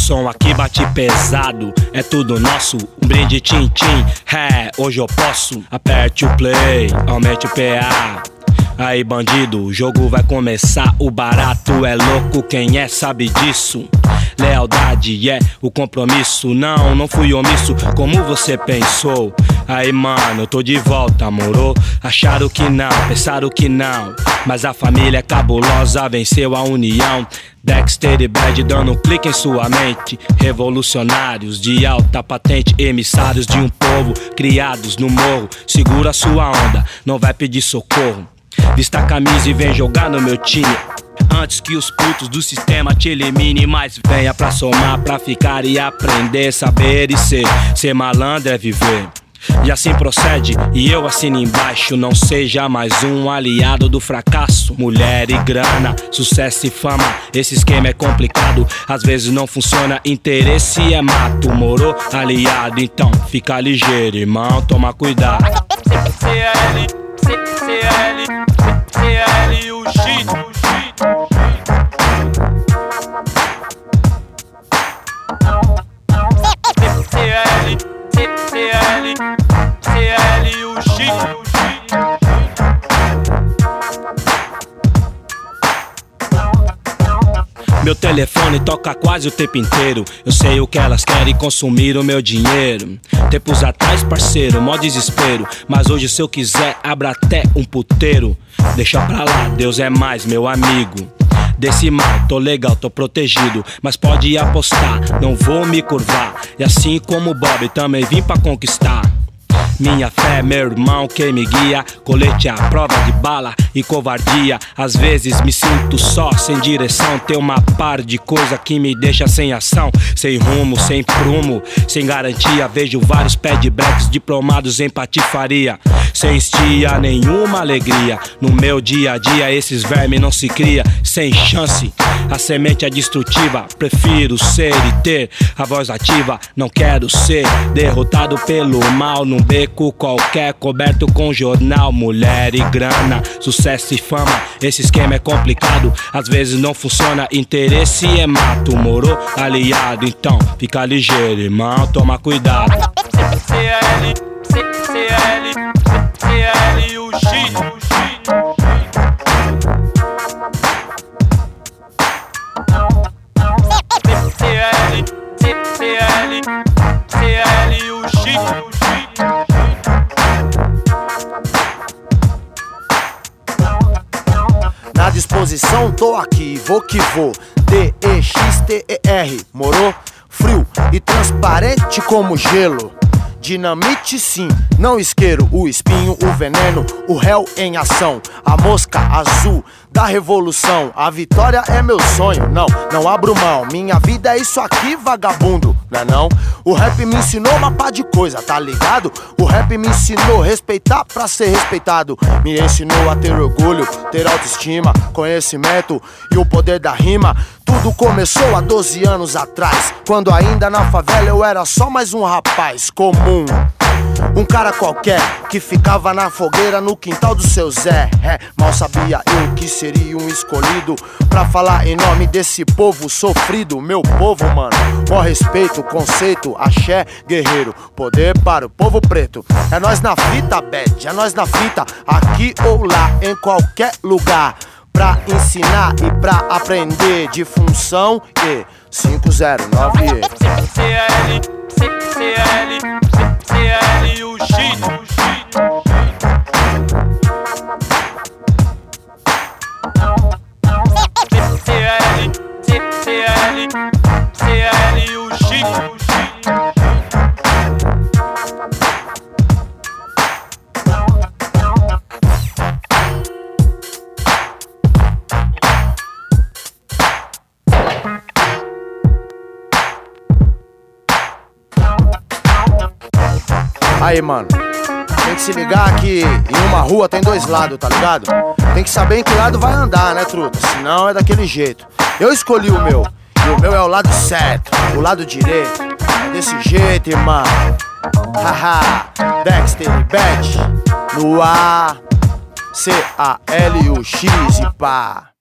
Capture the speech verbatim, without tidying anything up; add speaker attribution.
Speaker 1: som aqui bate pesado, é tudo nosso. Um brinde tchim-tchim, é, hoje eu posso. Aperte o play, aumente o P A. Aí bandido, o jogo vai começar. O barato é louco, quem é sabe disso. Lealdade é o compromisso. Não, não fui omisso como você pensou. Aí mano, eu tô de volta, moro? Acharam que não, pensaram que não, mas a família cabulosa venceu a união. Dexter e Bad dando um clique em sua mente. Revolucionários de alta patente, emissários de um povo, criados no morro. Segura sua onda, não vai pedir socorro. Vista a camisa e vem jogar no meu time, antes que os putos do sistema te elimine. Mas venha pra somar, pra ficar e aprender. Saber e ser, ser malandro é viver. E assim procede, e eu assino embaixo. Não seja mais um aliado do fracasso. Mulher e grana, sucesso e fama, esse esquema é complicado. Às vezes não funciona, interesse é mato. Morou aliado, então fica ligeiro, irmão, toma cuidado.
Speaker 2: C L, C L, C L, o X. C L, C L, C L, o X.
Speaker 1: Meu telefone toca quase o tempo inteiro. Eu sei o que elas querem, consumir o meu dinheiro. Tempos atrás, parceiro, mó desespero. Mas hoje se eu quiser, abra até um puteiro. Deixa pra lá, Deus é mais meu amigo. Desse mal, tô legal, tô protegido. Mas pode apostar, não vou me curvar. E assim como o Bob, também vim pra conquistar. Minha fé, meu irmão, quem me guia. Colete à prova de bala e covardia. Às vezes me sinto só, sem direção. Tem uma par de coisa que me deixa sem ação. Sem rumo, sem prumo, sem garantia. Vejo vários pad blacks diplomados em patifaria. Sem estia, nenhuma alegria. No meu dia a dia esses vermes não se cria. Sem chance, a semente é destrutiva. Prefiro ser e ter a voz ativa. Não quero ser derrotado pelo mal num beco qualquer, coberto com jornal. Mulher e grana, sucesso e fama, esse esquema é complicado. Às vezes não funciona, interesse é mato. Morou aliado, então fica ligeiro, irmão, toma cuidado.
Speaker 2: C L, C L, C L, o X. C L, C L, C L, o X.
Speaker 3: Na disposição tô aqui, vou que vou. D E X T E R, morou? Frio e transparente como gelo. Dinamite sim, não isqueiro. O espinho, o veneno, o réu em ação. A mosca azul da revolução. A vitória é meu sonho, não, não abro mão. Minha vida é isso aqui, vagabundo, não é não? O rap me ensinou uma pá de coisa, tá ligado? O rap me ensinou a respeitar pra ser respeitado. Me ensinou a ter orgulho, ter autoestima, conhecimento e o poder da rima. Tudo começou há doze anos atrás, quando ainda na favela eu era só mais um rapaz comum. Um cara qualquer que ficava na fogueira no quintal do seu Zé. É, mal sabia eu que seria um escolhido pra falar em nome desse povo sofrido. Meu povo, mano, com respeito, conceito, axé, guerreiro, poder para o povo preto. É nós na fita, Bad, é nós na fita, aqui ou lá, em qualquer lugar. Pra ensinar e pra aprender de função e cinco zero nove E.
Speaker 2: C L, C L, C L, o X. C L, C L, C L, o X.
Speaker 3: Aí, mano, tem que se ligar que em uma rua tem dois lados, tá ligado? Tem que saber em que lado vai andar, né, truta? Senão é daquele jeito. Eu escolhi o meu, e o meu é o lado certo, o lado direito. É desse jeito, irmão. Haha, Dexter e Bad no ar. C A L U X e pá.